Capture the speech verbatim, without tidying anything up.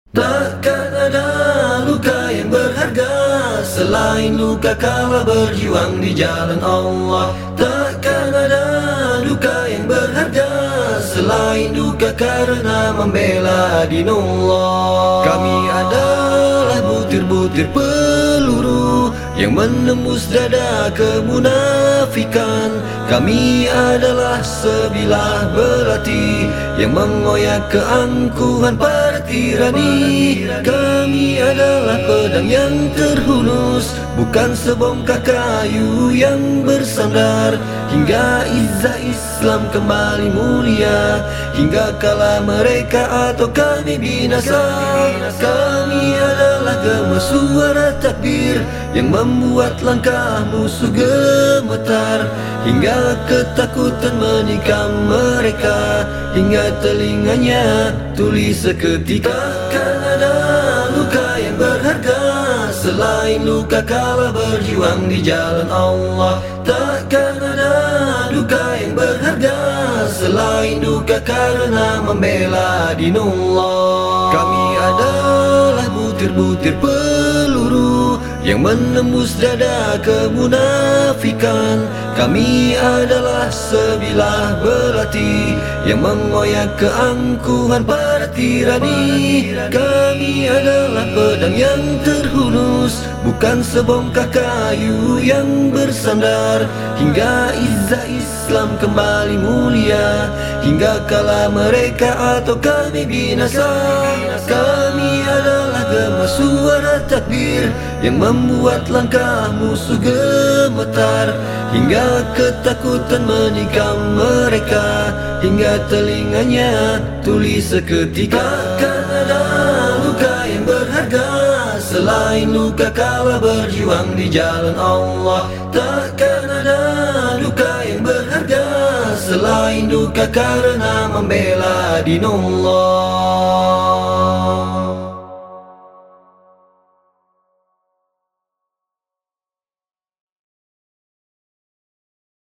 Takkan ada luka yang berharga selain luka kala berjuang di jalan Allah. Takkan ada luka yang berharga selain duka karena membela dinullah. Kami adalah butir-butir peluru yang menembus dada kemunafikan. Kami adalah sebilah belati yang mengoyak keangkuhan para tirani. Kami adalah pedang yang terhunus, bukan sebongkah kayu yang bersandar. Hingga izzah Islam kembali mulia, hingga kala mereka atau kami binasa. Kami adalah gema suara takbir yang membuat langkah musuh gemetar, hingga ketakutan menikam mereka, hingga telinganya tuli seketika. Takkan ada luka yang berharga selain luka kala berjuang di jalan Allah. Takkan ada duka yang berharga selain duka karena membela dinullah. Kami adalah butir-butir peluru yang menembus dada kemunafikan. Kami adalah sebilah belati yang mengoyak keangkuhan para tirani. Kami adalah pedang yang terhunus, bukan sebongkah kayu yang bersandar. Hingga izzah Islam kembali mulia, hingga kala mereka atau kami binasa. Kami adalah gema suara takbir yang membuat langkah musuh gemetar, hingga ketakutan menikam mereka, hingga telinganya tuli seketika. Takkan ada luka yang berharga selain luka kala berjuang di jalan Allah. Takkan ada luka yang berharga selain duka karena membela dinullah.